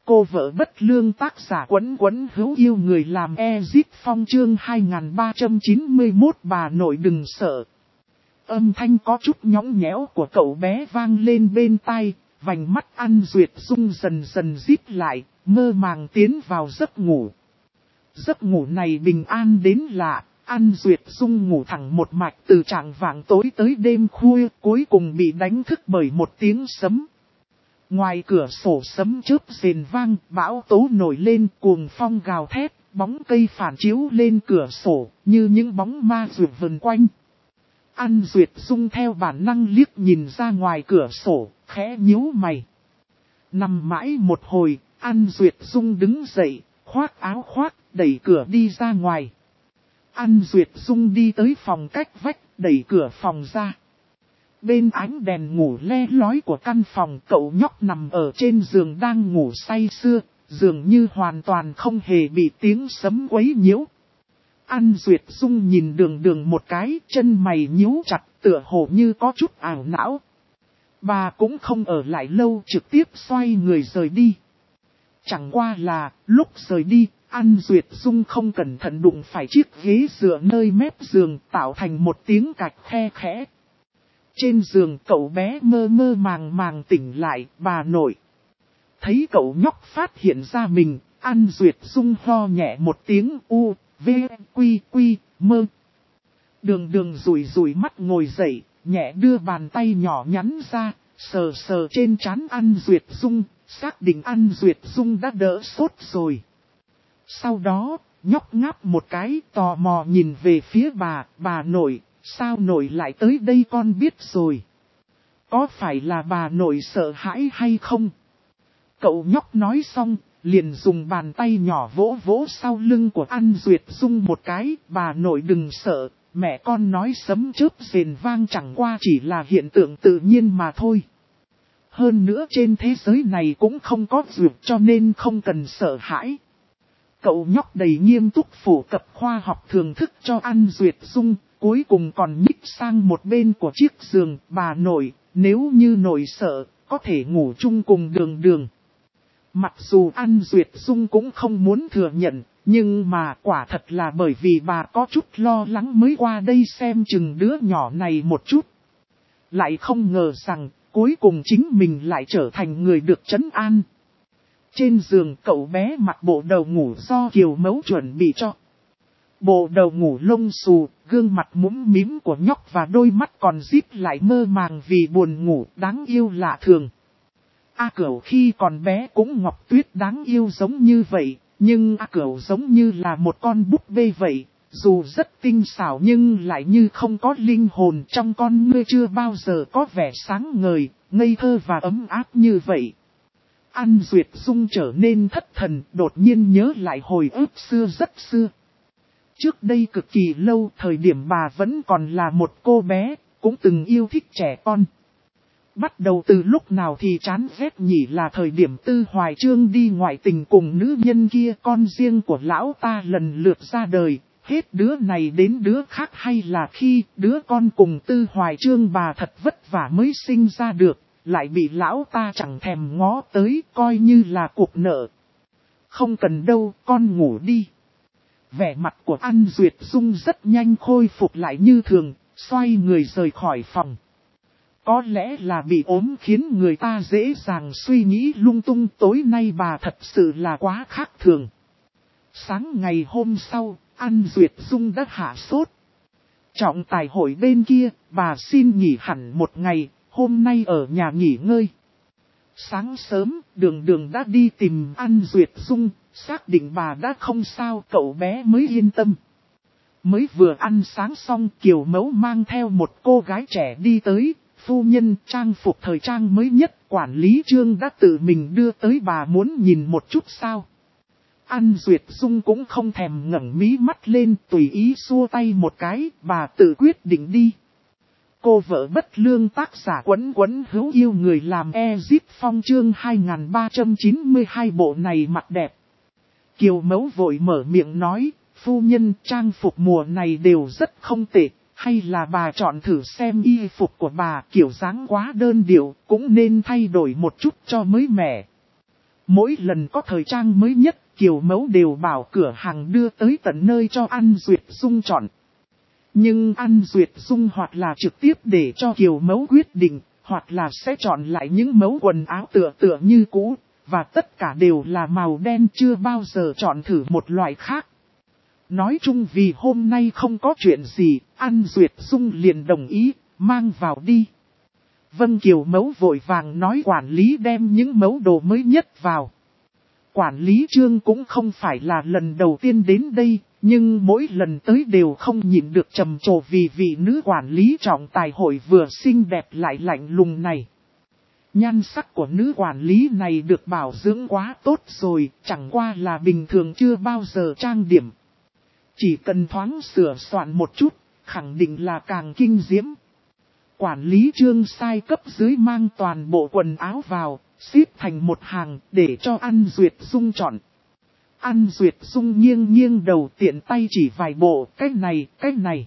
Cô vợ bất lương tác giả Quấn Quấn hữu yêu người làm Ezip Phong chương 2391 bà nội đừng sợ. Âm thanh có chút nhõng nhẽo của cậu bé vang lên bên tai, vành mắt An Duyệt Dung dần dần díp lại, mơ màng tiến vào giấc ngủ. Giấc ngủ này bình an đến lạ, An Duyệt Dung ngủ thẳng một mạch từ trạng vạng tối tới đêm khuya, cuối cùng bị đánh thức bởi một tiếng sấm. Ngoài cửa sổ sấm chớp rền vang, bão tố nổi lên, cuồng phong gào thét, bóng cây phản chiếu lên cửa sổ, như những bóng ma rượt vần quanh. An Duyệt Dung theo bản năng liếc nhìn ra ngoài cửa sổ, khẽ nhíu mày. Nằm mãi một hồi, An Duyệt Dung đứng dậy, khoác áo khoác, đẩy cửa đi ra ngoài. An Duyệt Dung đi tới phòng cách vách, đẩy cửa phòng ra. Bên ánh đèn ngủ le lói của căn phòng, cậu nhóc nằm ở trên giường đang ngủ say sưa, dường như hoàn toàn không hề bị tiếng sấm quấy nhiễu. An Duyệt Dung nhìn đường đường một cái, chân mày nhíu chặt, tựa hồ như có chút ảo não. Bà cũng không ở lại lâu, trực tiếp xoay người rời đi. Chẳng qua là, lúc rời đi, An Duyệt Dung không cẩn thận đụng phải chiếc ghế dựa nơi mép giường, tạo thành một tiếng cạch khe khẽ. Trên giường cậu bé mơ mơ màng màng tỉnh lại, bà nội. Thấy cậu nhóc phát hiện ra mình, An Duyệt Dung ho nhẹ một tiếng u, v, quy quy, mơ. Đường đường rủi rủi mắt ngồi dậy, nhẹ đưa bàn tay nhỏ nhắn ra, sờ sờ trên trán An Duyệt Dung, xác định An Duyệt Dung đã đỡ sốt rồi. Sau đó, nhóc ngáp một cái, tò mò nhìn về phía bà nội. Sao nội lại tới đây con biết rồi. Có phải là bà nội sợ hãi hay không? Cậu nhóc nói xong, liền dùng bàn tay nhỏ vỗ vỗ sau lưng của An Duyệt Dung một cái. Bà nội đừng sợ, mẹ con nói sấm chớp rền vang chẳng qua chỉ là hiện tượng tự nhiên mà thôi. Hơn nữa trên thế giới này cũng không có dược cho nên không cần sợ hãi. Cậu nhóc đầy nghiêm túc phổ cập khoa học thường thức cho An Duyệt Dung. Cuối cùng còn nhích sang một bên của chiếc giường, bà nội, nếu như nội sợ, có thể ngủ chung cùng đường đường. Mặc dù An Duyệt Dung cũng không muốn thừa nhận, nhưng mà quả thật là bởi vì bà có chút lo lắng mới qua đây xem chừng đứa nhỏ này một chút. Lại không ngờ rằng, cuối cùng chính mình lại trở thành người được trấn an. Trên giường cậu bé mặc bộ đầu ngủ do Kiều Mẫu chuẩn bị cho. Bộ đầu ngủ lông xù, gương mặt mũm mĩm của nhóc và đôi mắt còn díp lại mơ màng vì buồn ngủ đáng yêu lạ thường. A Cửu khi còn bé cũng Ngọc Tuyết đáng yêu giống như vậy, nhưng A Cửu giống như là một con búp bê vậy, dù rất tinh xảo nhưng lại như không có linh hồn, trong con ngươi chưa bao giờ có vẻ sáng ngời, ngây thơ và ấm áp như vậy. An Duyệt Dung trở nên thất thần, đột nhiên nhớ lại hồi ức xưa rất xưa. Trước đây cực kỳ lâu, thời điểm bà vẫn còn là một cô bé, cũng từng yêu thích trẻ con. Bắt đầu từ lúc nào thì chán ghét nhỉ, là thời điểm Tư Hoài Chương đi ngoại tình cùng nữ nhân kia, con riêng của lão ta lần lượt ra đời, hết đứa này đến đứa khác, hay là khi đứa con cùng Tư Hoài Chương bà thật vất vả mới sinh ra được, lại bị lão ta chẳng thèm ngó tới, coi như là cuộc nợ. Không cần đâu, con ngủ đi. Vẻ mặt của An Duyệt Dung rất nhanh khôi phục lại như thường, xoay người rời khỏi phòng. Có lẽ là bị ốm khiến người ta dễ dàng suy nghĩ lung tung, tối nay bà thật sự là quá khác thường. Sáng ngày hôm sau, An Duyệt Dung đã hạ sốt. Trọng tài hội bên kia, bà xin nghỉ hẳn một ngày, hôm nay ở nhà nghỉ ngơi. Sáng sớm, đường đường đã đi tìm An Duyệt Dung, xác định bà đã không sao, cậu bé mới yên tâm. Mới vừa ăn sáng xong, Kiều Mẫu mang theo một cô gái trẻ đi tới, phu nhân trang phục thời trang mới nhất, quản lý Trương đã tự mình đưa tới, bà muốn nhìn một chút sao. An Duyệt Dung cũng không thèm ngẩng mí mắt lên, tùy ý xua tay một cái, bà tự quyết định đi. Cô vợ bất lương tác giả Quấn Quấn hữu yêu người làm Ezip Phong chương 2392 bộ này mặt đẹp. Kiều Mẫu vội mở miệng nói, phu nhân trang phục mùa này đều rất không tệ, hay là bà chọn thử xem y phục của bà, kiểu dáng quá đơn điệu, cũng nên thay đổi một chút cho mới mẻ. Mỗi lần có thời trang mới nhất, Kiều Mẫu đều bảo cửa hàng đưa tới tận nơi cho An Duyệt Dung chọn. Nhưng An Duyệt Dung hoặc là trực tiếp để cho Kiều Mẫu quyết định, hoặc là sẽ chọn lại những mẫu quần áo tựa như cũ, và tất cả đều là màu đen, chưa bao giờ chọn thử một loại khác. Nói chung vì hôm nay không có chuyện gì, An Duyệt Dung liền đồng ý, mang vào đi. Vâng, Kiều Mẫu vội vàng nói quản lý đem những mẫu đồ mới nhất vào. Quản lý Trương cũng không phải là lần đầu tiên đến đây, nhưng mỗi lần tới đều không nhịn được trầm trồ vì vị nữ quản lý trọng tài hội vừa xinh đẹp lại lạnh lùng này. Nhan sắc của nữ quản lý này được bảo dưỡng quá tốt rồi, chẳng qua là bình thường chưa bao giờ trang điểm. Chỉ cần thoáng sửa soạn một chút, khẳng định là càng kinh diễm. Quản lý Trương sai cấp dưới mang toàn bộ quần áo vào, xếp thành một hàng để cho An Duyệt Dung chọn. An Duyệt Dung nghiêng đầu tiện tay chỉ vài bộ, cái này.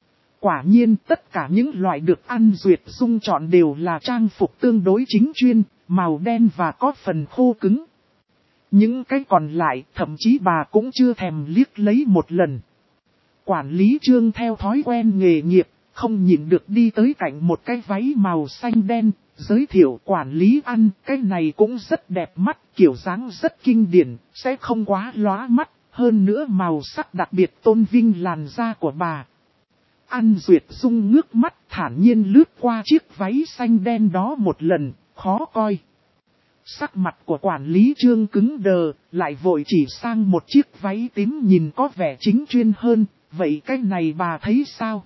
Quả nhiên tất cả những loại được An Duyệt Dung chọn đều là trang phục tương đối chính chuyên, màu đen và có phần khô cứng. Những cái còn lại thậm chí bà cũng chưa thèm liếc lấy một lần. Quản lý Trương theo thói quen nghề nghiệp, không nhịn được đi tới cạnh một cái váy màu xanh đen, giới thiệu quản lý An, cái này cũng rất đẹp mắt, kiểu dáng rất kinh điển, sẽ không quá lóa mắt, hơn nữa màu sắc đặc biệt tôn vinh làn da của bà. An Duyệt Dung ngước mắt thản nhiên lướt qua chiếc váy xanh đen đó một lần, khó coi. Sắc mặt của quản lý Trương cứng đờ, lại vội chỉ sang một chiếc váy tím nhìn có vẻ chính chuyên hơn, vậy cái này bà thấy sao?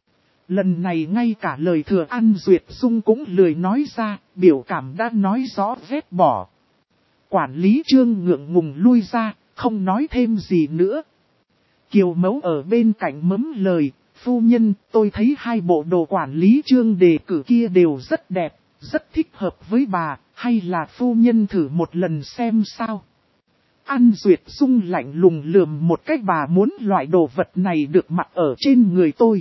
Lần này ngay cả lời thừa An Duyệt Dung cũng lười nói ra, biểu cảm đã nói rõ vết bỏ. Quản lý Trương ngượng ngùng lui ra, không nói thêm gì nữa. Kiều Mẫu ở bên cạnh mấm lời, phu nhân, tôi thấy hai bộ đồ quản lý Trương đề cử kia đều rất đẹp, rất thích hợp với bà, hay là phu nhân thử một lần xem sao? An Duyệt Dung lạnh lùng lườm một cách, bà muốn loại đồ vật này được mặc ở trên người tôi.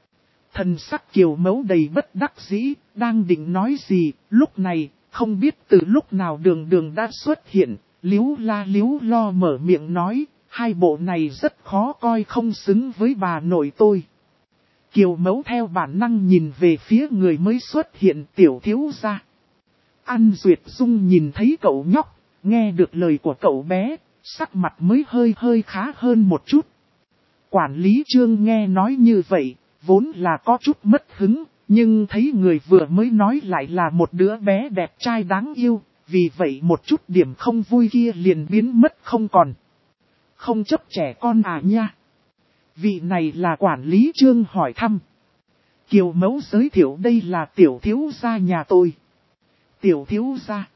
Thần sắc Kiều Mẫu đầy bất đắc dĩ, đang định nói gì, lúc này, không biết từ lúc nào Đường đã xuất hiện, líu lo mở miệng nói, hai bộ này rất khó coi, không xứng với bà nội tôi. Kiều Mẫu theo bản năng nhìn về phía người mới xuất hiện, tiểu thiếu gia. An Duyệt Dung nhìn thấy cậu nhóc, nghe được lời của cậu bé, sắc mặt mới hơi khá hơn một chút. Quản lý Trương nghe nói như vậy, vốn là có chút mất hứng, nhưng thấy người vừa mới nói lại là một đứa bé đẹp trai đáng yêu, vì vậy một chút điểm không vui kia liền biến mất không còn. Không chấp trẻ con à nha? Vị này là quản lý Trương hỏi thăm. Kiều Mẫu giới thiệu đây là tiểu thiếu gia nhà tôi. Tiểu thiếu gia?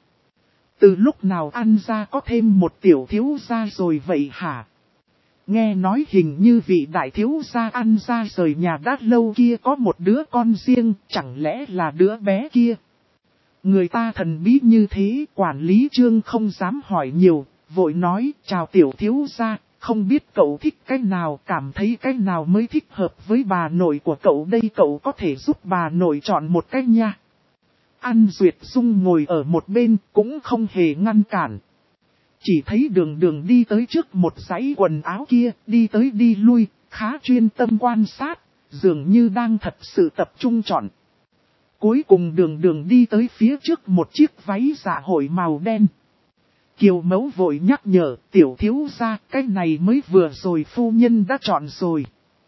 Từ lúc nào An gia có thêm một tiểu thiếu gia rồi vậy hả? Nghe nói hình như vị đại thiếu gia An gia rời nhà đã lâu kia có một đứa con riêng, chẳng lẽ là đứa bé kia? Người ta thần bí như thế, quản lý Trương không dám hỏi nhiều, vội nói, chào tiểu thiếu gia, không biết cậu thích cái nào, cảm thấy cái nào mới thích hợp với bà nội của cậu đây, cậu có thể giúp bà nội chọn một cái nha. An Duyệt Dung ngồi ở một bên, cũng không hề ngăn cản. Chỉ thấy Đường đi tới trước một dãy quần áo kia, đi tới đi lui, khá chuyên tâm quan sát, dường như đang thật sự tập trung chọn. Cuối cùng Đường đi tới phía trước một chiếc váy dạ hội màu đen. Kiều Mẫu vội nhắc nhở, tiểu thiếu gia, cái này mới vừa rồi phu nhân đã chọn rồi.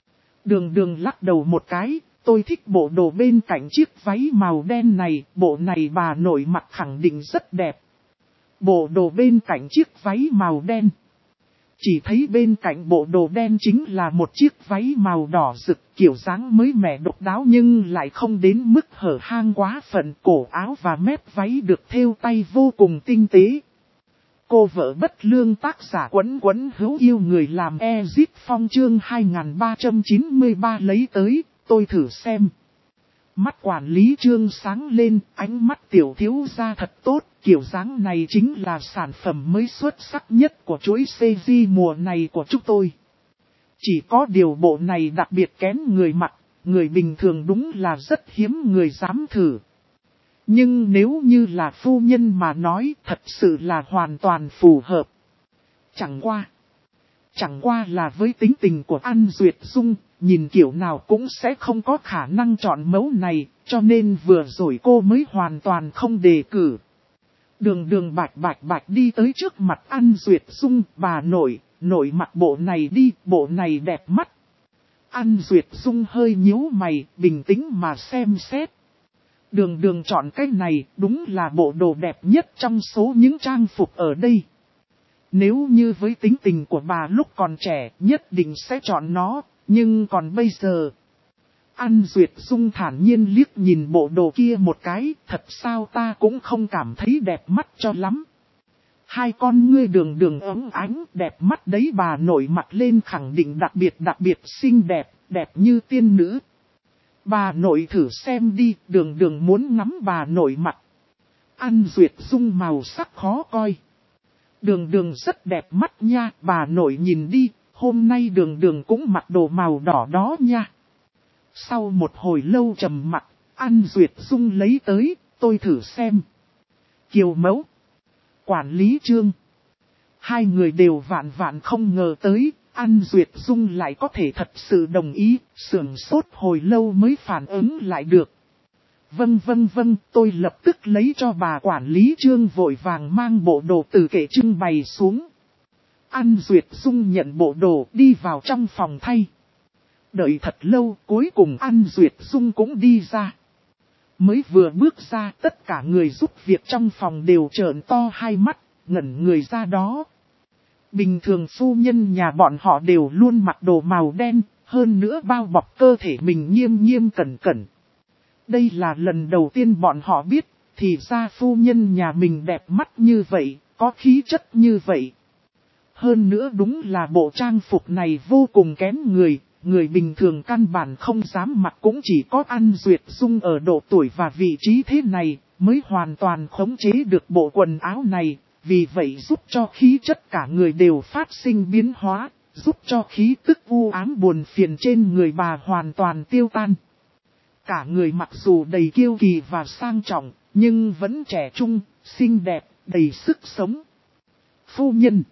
Đường lắc đầu một cái, tôi thích bộ đồ bên cạnh chiếc váy màu đen này, bộ này bà nội mặc khẳng định rất đẹp. Bộ đồ bên cạnh chiếc váy màu đen. Chỉ thấy bên cạnh bộ đồ đen chính là một chiếc váy màu đỏ rực, kiểu dáng mới mẻ độc đáo nhưng lại không đến mức hở hang quá phận, cổ áo và mép váy được thêu tay vô cùng tinh tế. Cô vợ bất lương tác giả Quấn hữu yêu người làm Ezit Phong chương 2393 lấy tới, tôi thử xem. Mắt quản lý Trương sáng lên, ánh mắt tiểu thiếu gia thật tốt, kiểu dáng này chính là sản phẩm mới xuất sắc nhất của chuỗi CG mùa này của chúng tôi. Chỉ có điều bộ này đặc biệt kén người mặc, người bình thường đúng là rất hiếm người dám thử. Nhưng nếu như là phu nhân mà nói thật sự là hoàn toàn phù hợp. Chẳng qua là với tính tình của An Duyệt Dung, nhìn kiểu nào cũng sẽ không có khả năng chọn mẫu này, cho nên vừa rồi cô mới hoàn toàn không đề cử. Đường bạch đi tới trước mặt An Duyệt Dung, bà nội mặc bộ này đi, bộ này đẹp mắt. An Duyệt Dung hơi nhíu mày, bình tĩnh mà xem xét. Đường chọn cái này, đúng là bộ đồ đẹp nhất trong số những trang phục ở đây. Nếu như với tính tình của bà lúc còn trẻ, nhất định sẽ chọn nó, nhưng còn bây giờ... An Duyệt Dung thản nhiên liếc nhìn bộ đồ kia một cái, thật sao ta cũng không cảm thấy đẹp mắt cho lắm. Hai con ngươi đường ấm ánh, đẹp mắt đấy, bà nội mặt lên khẳng định đặc biệt xinh đẹp, đẹp như tiên nữ. Bà nội thử xem đi, đường muốn ngắm bà nội mặt. An Duyệt Dung màu sắc khó coi. Đường rất đẹp mắt nha, bà nội nhìn đi, hôm nay đường cũng mặc đồ màu đỏ đó nha. Sau một hồi lâu trầm mặc, An Duyệt Dung lấy tới, tôi thử xem. Kiều Mẫu, Quản lý Trương. Hai người đều vạn không ngờ tới, An Duyệt Dung lại có thể thật sự đồng ý, sửng sốt hồi lâu mới phản ứng lại được. Vâng, tôi lập tức lấy cho bà quản lý Trương, vội vàng mang bộ đồ từ kệ trưng bày xuống. An Duyệt Dung nhận bộ đồ đi vào trong phòng thay. Đợi thật lâu, cuối cùng An Duyệt Dung cũng đi ra. Mới vừa bước ra, tất cả người giúp việc trong phòng đều trợn to hai mắt, ngẩn người ra đó. Bình thường phu nhân nhà bọn họ đều luôn mặc đồ màu đen, hơn nữa bao bọc cơ thể mình nghiêm cẩn. Đây là lần đầu tiên bọn họ biết, thì ra phu nhân nhà mình đẹp mắt như vậy, có khí chất như vậy. Hơn nữa đúng là bộ trang phục này vô cùng kén người bình thường căn bản không dám mặc, cũng chỉ có An Duyệt Dung ở độ tuổi và vị trí thế này mới hoàn toàn khống chế được bộ quần áo này, vì vậy giúp cho khí chất cả người đều phát sinh biến hóa, giúp cho khí tức u ám buồn phiền trên người bà hoàn toàn tiêu tan. Cả người mặc dù đầy kiêu kỳ và sang trọng, nhưng vẫn trẻ trung, xinh đẹp, đầy sức sống. Phu nhân,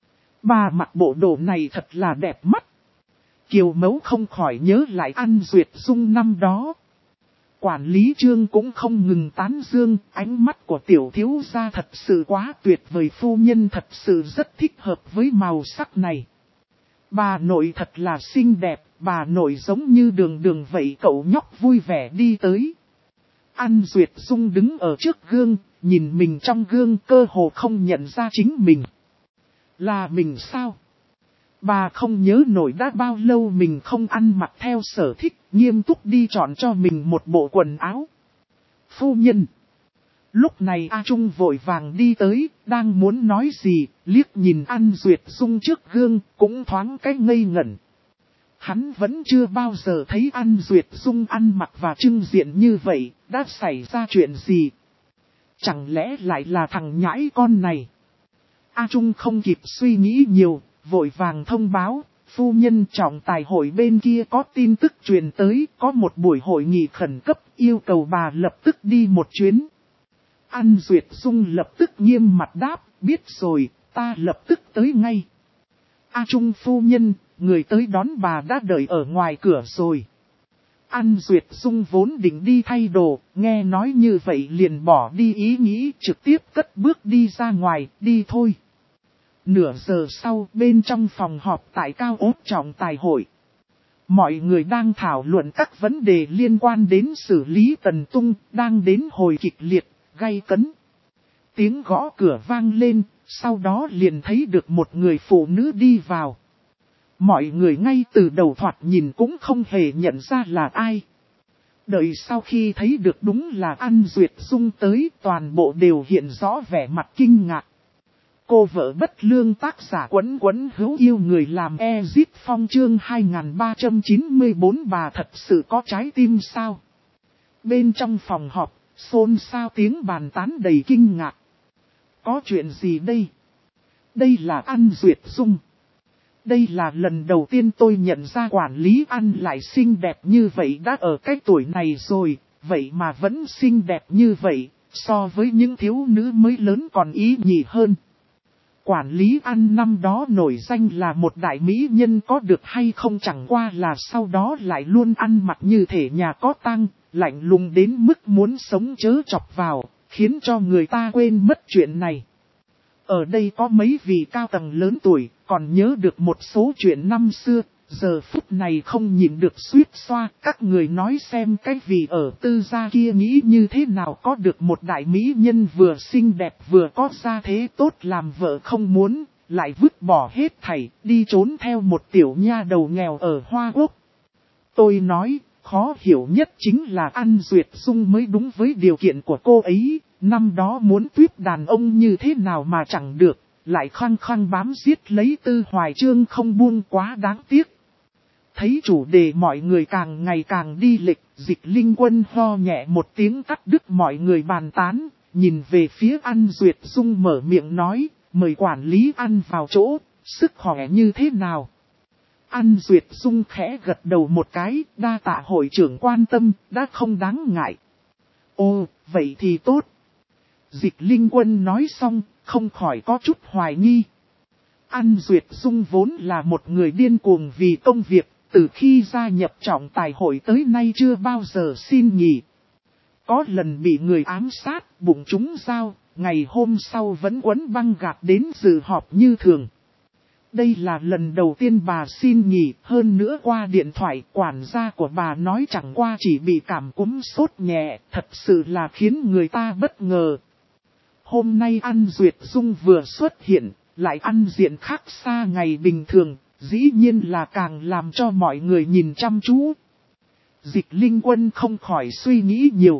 bà mặc bộ đồ này thật là đẹp mắt. Kiều Mẫu không khỏi nhớ lại An Duyệt Dung năm đó. Quản lý Trương cũng không ngừng tán dương, ánh mắt của tiểu thiếu gia thật sự quá tuyệt vời, phu nhân thật sự rất thích hợp với màu sắc này. Bà nội thật là xinh đẹp, bà nội giống như đường vậy, cậu nhóc vui vẻ đi tới. An Duyệt Dung đứng ở trước gương, nhìn mình trong gương cơ hồ không nhận ra chính mình. Là mình sao? Bà không nhớ nổi đã bao lâu mình không ăn mặc theo sở thích, nghiêm túc đi chọn cho mình một bộ quần áo. Phu nhân. Lúc này A Trung vội vàng đi tới, đang muốn nói gì, liếc nhìn An Duyệt Dung trước gương, cũng thoáng cái ngây ngẩn. Hắn vẫn chưa bao giờ thấy An Duyệt Dung ăn mặc và trưng diện như vậy, đã xảy ra chuyện gì? Chẳng lẽ lại là thằng nhãi con này? A Trung không kịp suy nghĩ nhiều, vội vàng thông báo, phu nhân trọng tài hội bên kia có tin tức truyền tới, có một buổi hội nghị khẩn cấp, yêu cầu bà lập tức đi một chuyến. An Duyệt Dung lập tức nghiêm mặt đáp, biết rồi, ta lập tức tới ngay. A Trung phu nhân, người tới đón bà đã đợi ở ngoài cửa rồi. An Duyệt Dung vốn định đi thay đồ, nghe nói như vậy liền bỏ đi ý nghĩ, trực tiếp cất bước đi ra ngoài, đi thôi. Nửa giờ sau, bên trong phòng họp tại Cao Ốt trọng tài hội. Mọi người đang thảo luận các vấn đề liên quan đến xử lý Tần Tung, đang đến hồi kịch liệt, gay cấn. Tiếng gõ cửa vang lên, sau đó liền thấy được một người phụ nữ đi vào. Mọi người ngay từ đầu thoạt nhìn cũng không hề nhận ra là ai. Đợi sau khi thấy được đúng là An Duyệt Dung tới, toàn bộ đều hiện rõ vẻ mặt kinh ngạc. Cô vợ bất lương tác giả quấn hữu yêu người làm Ezit Phong chương 2394, bà thật sự có trái tim sao? Bên trong phòng họp, xôn xao tiếng bàn tán đầy kinh ngạc. Có chuyện gì đây? Đây là An Duyệt Dung. Đây là lần đầu tiên tôi nhận ra quản lý An lại xinh đẹp như vậy, đã ở cái tuổi này rồi, vậy mà vẫn xinh đẹp như vậy, so với những thiếu nữ mới lớn còn ý nhị hơn. Quản lý An năm đó nổi danh là một đại mỹ nhân có được hay không chẳng qua là sau đó lại luôn ăn mặc như thể nhà có tang, lạnh lùng đến mức muốn sống chớ chọc vào, khiến cho người ta quên mất chuyện này. Ở đây có mấy vị cao tầng lớn tuổi, còn nhớ được một số chuyện năm xưa, giờ phút này không nhìn được suýt xoa. Các người nói xem cái vị ở Tư gia kia nghĩ như thế nào có được một đại mỹ nhân vừa xinh đẹp vừa có gia thế tốt làm vợ không muốn, lại vứt bỏ hết thảy, đi trốn theo một tiểu nha đầu nghèo ở Hoa Quốc. Tôi nói, khó hiểu nhất chính là An Duyệt Dung mới đúng với điều kiện của cô ấy. Năm đó muốn tuyếp đàn ông như thế nào mà chẳng được, lại khăng khăng bám giết lấy Tư Hoài Chương không buông, quá đáng tiếc. Thấy chủ đề mọi người càng ngày càng đi lệch, Dịch Linh Quân ho nhẹ một tiếng cắt đứt mọi người bàn tán, nhìn về phía An Duyệt Dung mở miệng nói, mời quản lý An vào chỗ, sức khỏe như thế nào? An Duyệt Dung khẽ gật đầu một cái, đa tạ hội trưởng quan tâm, đã không đáng ngại. Ồ, vậy thì tốt. Dịch Linh Quân nói xong, không khỏi có chút hoài nghi. An Duyệt Dung vốn là một người điên cuồng vì công việc, từ khi gia nhập trọng tài hội tới nay chưa bao giờ xin nghỉ. Có lần bị người ám sát, bụng trúng dao, ngày hôm sau vẫn quấn băng gạc đến dự họp như thường. Đây là lần đầu tiên bà xin nghỉ, hơn nữa qua điện thoại quản gia của bà nói chẳng qua chỉ bị cảm cúm sốt nhẹ, thật sự là khiến người ta bất ngờ. Hôm nay An Duyệt Dung vừa xuất hiện, lại ăn diện khác xa ngày bình thường, dĩ nhiên là càng làm cho mọi người nhìn chăm chú. Dịch Linh Quân không khỏi suy nghĩ nhiều.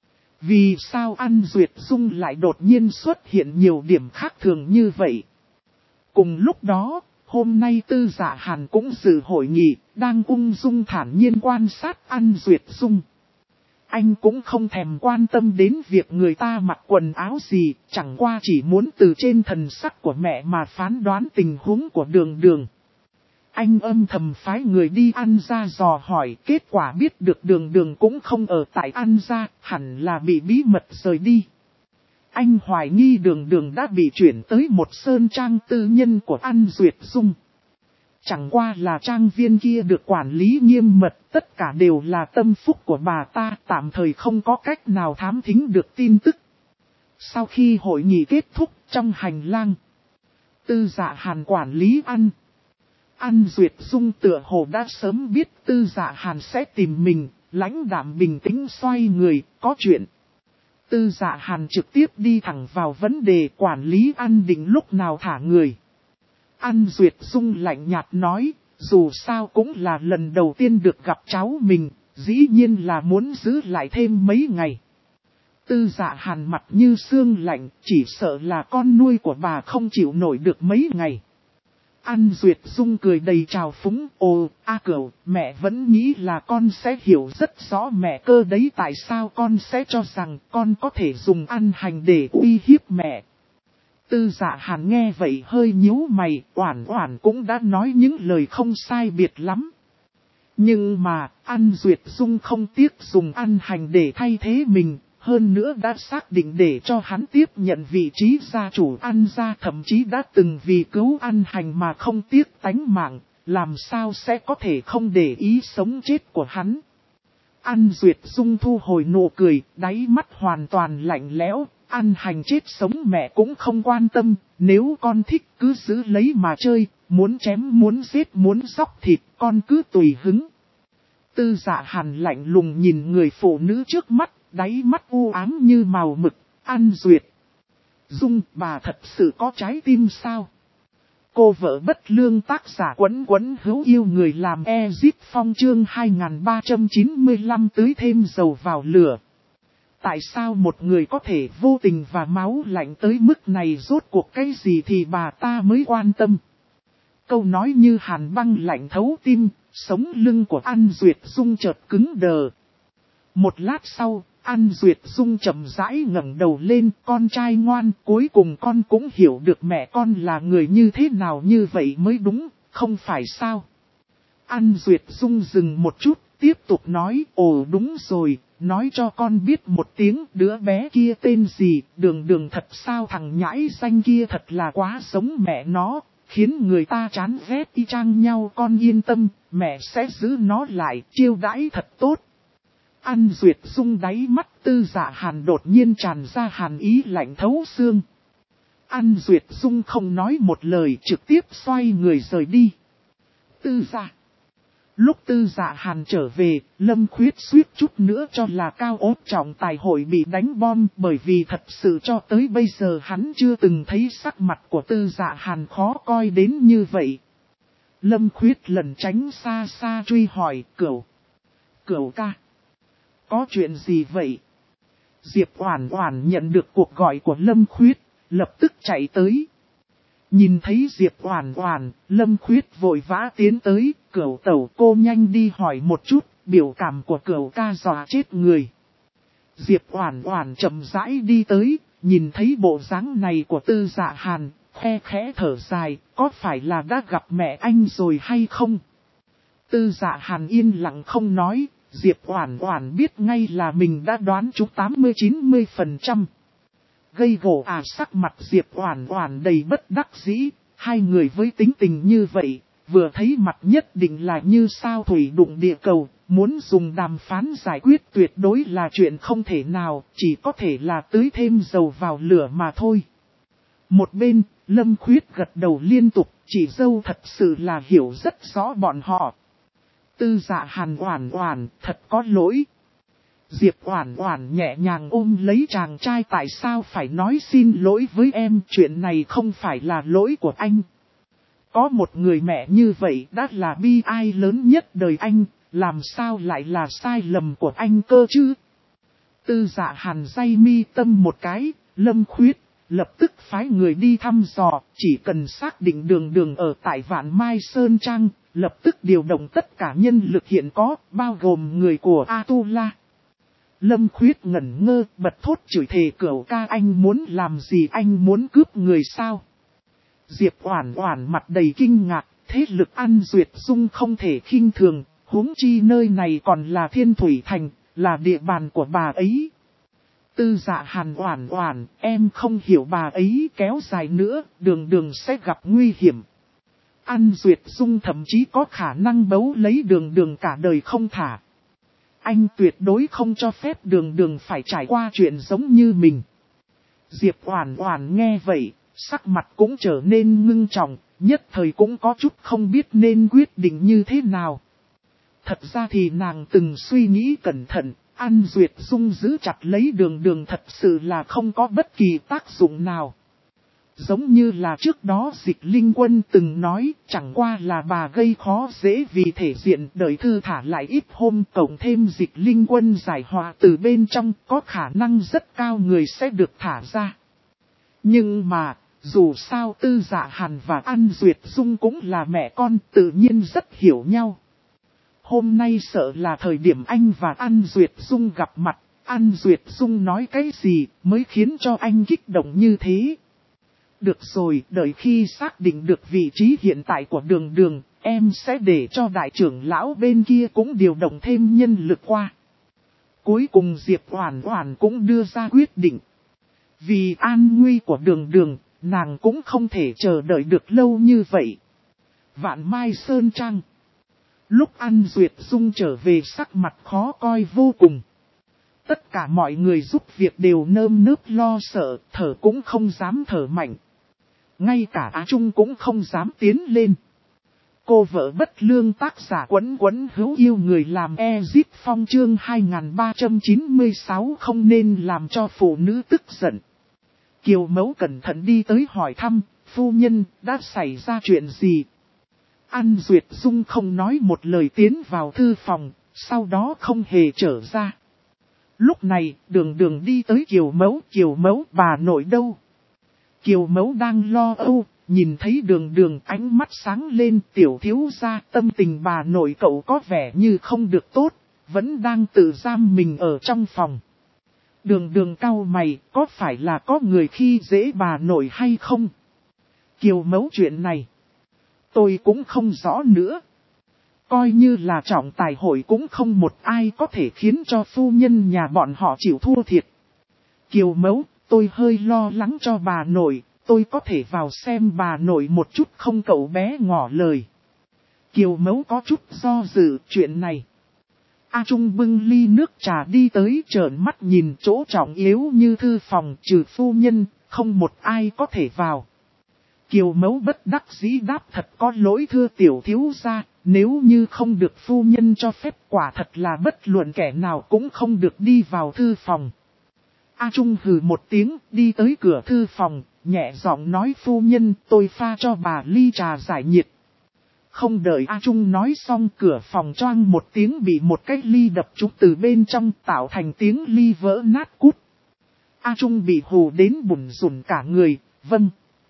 Vì sao An Duyệt Dung lại đột nhiên xuất hiện nhiều điểm khác thường như vậy? Cùng lúc đó, hôm nay Tư Dạ Hàn cũng dự hội nghị, đang ung dung thản nhiên quan sát An Duyệt Dung. Anh cũng không thèm quan tâm đến việc người ta mặc quần áo gì, chẳng qua chỉ muốn từ trên thần sắc của mẹ mà phán đoán tình huống của Đường Đường. Anh âm thầm phái người đi An gia dò hỏi, kết quả biết được Đường Đường cũng không ở tại An gia, hẳn là bị bí mật rời đi. Anh hoài nghi Đường Đường đã bị chuyển tới một sơn trang tư nhân của An Duyệt Dung. Chẳng qua là trang viên kia được quản lý nghiêm mật, tất cả đều là tâm phúc của bà ta, tạm thời không có cách nào thám thính được tin tức. Sau khi hội nghị kết thúc trong hành lang, Tư Dạ Hàn quản lý An Duyệt Dung tựa hồ đã sớm biết Tư Dạ Hàn sẽ tìm mình, lãnh đạm bình tĩnh xoay người, có chuyện. Tư Dạ Hàn trực tiếp đi thẳng vào vấn đề, quản lý An định lúc nào thả người. An Duyệt Dung lạnh nhạt nói, dù sao cũng là lần đầu tiên được gặp cháu mình, dĩ nhiên là muốn giữ lại thêm mấy ngày. Tư Dạ Hàn mặt như xương lạnh, chỉ sợ là con nuôi của bà không chịu nổi được mấy ngày. An Duyệt Dung cười đầy trào phúng, ồ, Cửu, mẹ vẫn nghĩ là con sẽ hiểu rất rõ mẹ cơ đấy, tại sao con sẽ cho rằng con có thể dùng An Hành để uy hiếp mẹ. Tư Dạ Hàn nghe vậy hơi nhíu mày, Oản Oản cũng đã nói những lời không sai biệt lắm. Nhưng mà, An Duyệt Dung không tiếc dùng An Hành để thay thế mình, hơn nữa đã xác định để cho hắn tiếp nhận vị trí gia chủ An gia, thậm chí đã từng vì cứu An Hành mà không tiếc tánh mạng, làm sao sẽ có thể không để ý sống chết của hắn. An Duyệt Dung thu hồi nụ cười, đáy mắt hoàn toàn lạnh lẽo, An Hành chết sống mẹ cũng không quan tâm, nếu con thích cứ giữ lấy mà chơi, muốn chém muốn giết muốn xóc thịt, con cứ tùy hứng. Tư Dạ Hàn lạnh lùng nhìn người phụ nữ trước mắt, đáy mắt u ám như màu mực. An Duyệt Dung, bà thật sự có trái tim sao? Cô vợ bất lương, tác giả Quấn Quấn hữu yêu người làm Ezip Phong, chương 2395 tưới thêm dầu vào lửa. Tại sao một người có thể vô tình và máu lạnh tới mức này, rốt cuộc cái gì thì bà ta mới quan tâm? Câu nói như hàn băng lạnh thấu tim, sống lưng của An Duyệt Dung chợt cứng đờ. Một lát sau, An Duyệt Dung chậm rãi ngẩng đầu lên, con trai ngoan, cuối cùng con cũng hiểu được mẹ con là người như thế nào như vậy mới đúng, không phải sao? An Duyệt Dung dừng một chút, tiếp tục nói, ồ đúng rồi, nói cho con biết một tiếng, đứa bé kia tên gì, Đường Đường thật sao, thằng nhãi danh kia thật là quá giống mẹ nó, khiến người ta chán ghét y chang nhau. Con yên tâm, mẹ sẽ giữ nó lại, chiêu đãi thật tốt. An Duyệt Dung đáy mắt Tư Dạ Hàn đột nhiên tràn ra hàn ý lạnh thấu xương. An Duyệt Dung không nói một lời, trực tiếp xoay người rời đi. Tư Dạ. Lúc Tư Dạ Hàn trở về, Lâm Khuyết suýt chút nữa cho là Cao Ốt trọng tài hội bị đánh bom, bởi vì thật sự cho tới bây giờ hắn chưa từng thấy sắc mặt của Tư Dạ Hàn khó coi đến như vậy. Lâm Khuyết lẩn tránh xa xa truy hỏi, Cửu ca, có chuyện gì vậy? Diệp Oản Oản nhận được cuộc gọi của Lâm Khuyết, lập tức chạy tới. Nhìn thấy Diệp Oản Oản, Lâm Khuyết vội vã tiến tới, Cửu tẩu cô nhanh đi hỏi một chút, biểu cảm của Cửu ca dọa chết người. Diệp Oản Oản chậm rãi đi tới, nhìn thấy bộ dáng này của Tư Dạ Hàn, khe khẽ thở dài, có phải là đã gặp mẹ anh rồi hay không? Tư Dạ Hàn yên lặng không nói, Diệp Oản Oản biết ngay là mình đã đoán trúng 80-90%. Gây gổ sắc mặt Diệp Oản Oản đầy bất đắc dĩ, hai người với tính tình như vậy, vừa thấy mặt nhất định là như sao thủy đụng địa cầu, muốn dùng đàm phán giải quyết tuyệt đối là chuyện không thể nào, chỉ có thể là tưới thêm dầu vào lửa mà thôi. Một bên, Lâm Khuyết gật đầu liên tục, chị dâu thật sự là hiểu rất rõ bọn họ. Tư Dạ Hàn Oản Oản, thật có lỗi. Diệp Oản Oản nhẹ nhàng ôm lấy chàng trai, tại sao phải nói xin lỗi với em, chuyện này không phải là lỗi của anh. Có một người mẹ như vậy đã là bi ai lớn nhất đời anh, làm sao lại là sai lầm của anh cơ chứ? Tư Dạ Hàn day mi tâm một cái, Lâm Khuyết lập tức phái người đi thăm dò, chỉ cần xác định Đường Đường ở tại Vạn Mai Sơn Trang, lập tức điều động tất cả nhân lực hiện có, bao gồm người của Atula. Lâm Khuyết ngẩn ngơ, bật thốt chửi thề, Cửu ca anh muốn làm gì, anh muốn cướp người sao? Diệp Oản Oản mặt đầy kinh ngạc, thế lực An Duyệt Dung không thể khinh thường, huống chi nơi này còn là Thiên Thủy Thành, là địa bàn của bà ấy. Tư Dạ Hàn Oản Oản, em không hiểu, bà ấy kéo dài nữa, Đường Đường sẽ gặp nguy hiểm. An Duyệt Dung thậm chí có khả năng bấu lấy Đường Đường cả đời không thả. Anh tuyệt đối không cho phép Đường Đường phải trải qua chuyện giống như mình. Diệp Oản Oản nghe vậy, sắc mặt cũng trở nên ngưng trọng, nhất thời cũng có chút không biết nên quyết định như thế nào. Thật ra thì nàng từng suy nghĩ cẩn thận, An Duyệt Dung giữ chặt lấy Đường Đường thật sự là không có bất kỳ tác dụng nào. Giống như là trước đó Dịch Linh Quân từng nói, chẳng qua là bà gây khó dễ vì thể diện, đợi thư thả lại ít hôm, cộng thêm Dịch Linh Quân giải hòa từ bên trong, có khả năng rất cao người sẽ được thả ra. Nhưng mà, dù sao Tư Dạ Hàn và An Duyệt Dung cũng là mẹ con, tự nhiên rất hiểu nhau. Hôm nay sợ là thời điểm anh và An Duyệt Dung gặp mặt, An Duyệt Dung nói cái gì mới khiến cho anh kích động như thế. Được rồi, đợi khi xác định được vị trí hiện tại của Đường Đường, em sẽ để cho đại trưởng lão bên kia cũng điều động thêm nhân lực qua. Cuối cùng Diệp Oản Oản cũng đưa ra quyết định. Vì an nguy của Đường Đường, nàng cũng không thể chờ đợi được lâu như vậy. Vạn Mai Sơn Trang. Lúc An Duyệt Dung trở về sắc mặt khó coi vô cùng. Tất cả mọi người giúp việc đều nơm nớp lo sợ, thở cũng không dám thở mạnh. Ngay cả Á Trung cũng không dám tiến lên. Cô vợ bất lương tác giả Quấn Quấn hữu yêu người làm Ezip Phong chương 2396 không nên làm cho phụ nữ tức giận. Kiều Mẫu cẩn thận đi tới hỏi thăm, phu nhân, đã xảy ra chuyện gì? An Duyệt Dung không nói một lời tiến vào thư phòng, sau đó không hề trở ra. Lúc này, Đường Đường đi tới Kiều Mẫu, bà nội đâu? Kiều Mẫu đang lo âu, nhìn thấy Đường Đường ánh mắt sáng lên, tiểu thiếu gia, tâm tình bà nội cậu có vẻ như không được tốt, vẫn đang tự giam mình ở trong phòng. Đường Đường cau mày, có phải là có người khi dễ bà nội hay không? Kiều Mẫu chuyện này, tôi cũng không rõ nữa. Coi như là trọng tài hội cũng không một ai có thể khiến cho phu nhân nhà bọn họ chịu thua thiệt. Kiều mẫu, tôi hơi lo lắng cho bà nội, tôi có thể vào xem bà nội một chút không? Cậu bé ngỏ lời. Kiều mẫu có chút do dự chuyện này. A Trung bưng ly nước trà đi tới trợn mắt nhìn chỗ trọng yếu như thư phòng, trừ phu nhân, không một ai có thể vào. Kiều mẫu bất đắc dĩ đáp, thật có lỗi thưa tiểu thiếu gia, nếu như không được phu nhân cho phép, quả thật là bất luận kẻ nào cũng không được đi vào thư phòng. A Trung hừ một tiếng, đi tới cửa thư phòng, nhẹ giọng nói, phu nhân, tôi pha cho bà ly trà giải nhiệt. Không đợi A Trung nói xong, cửa phòng choang một tiếng bị một cái ly đập trúng từ bên trong, tạo thành tiếng ly vỡ nát cút. A Trung bị hù đến bủn rủn cả người. Vâng.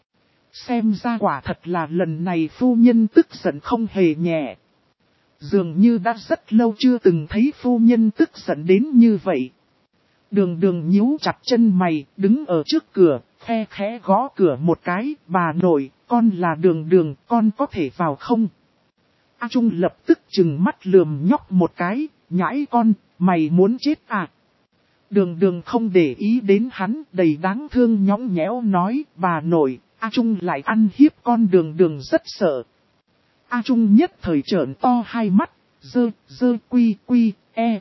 Xem ra quả thật là lần này phu nhân tức giận không hề nhẹ. Dường như đã rất lâu chưa từng thấy phu nhân tức giận đến như vậy. Đường Đường nhíu chặt chân mày, đứng ở trước cửa, khe khẽ gõ cửa một cái. Bà nội, con là Đường Đường, con có thể vào không? A Trung lập tức trừng mắt lườm nhóc một cái, nhãi con, mày muốn chết à? Đường Đường không để ý đến hắn, đầy đáng thương nhõng nhẽo nói, bà nội, A Trung lại ăn hiếp con. Đường Đường rất sợ. A Trung nhất thời trợn to hai mắt, dơ quy,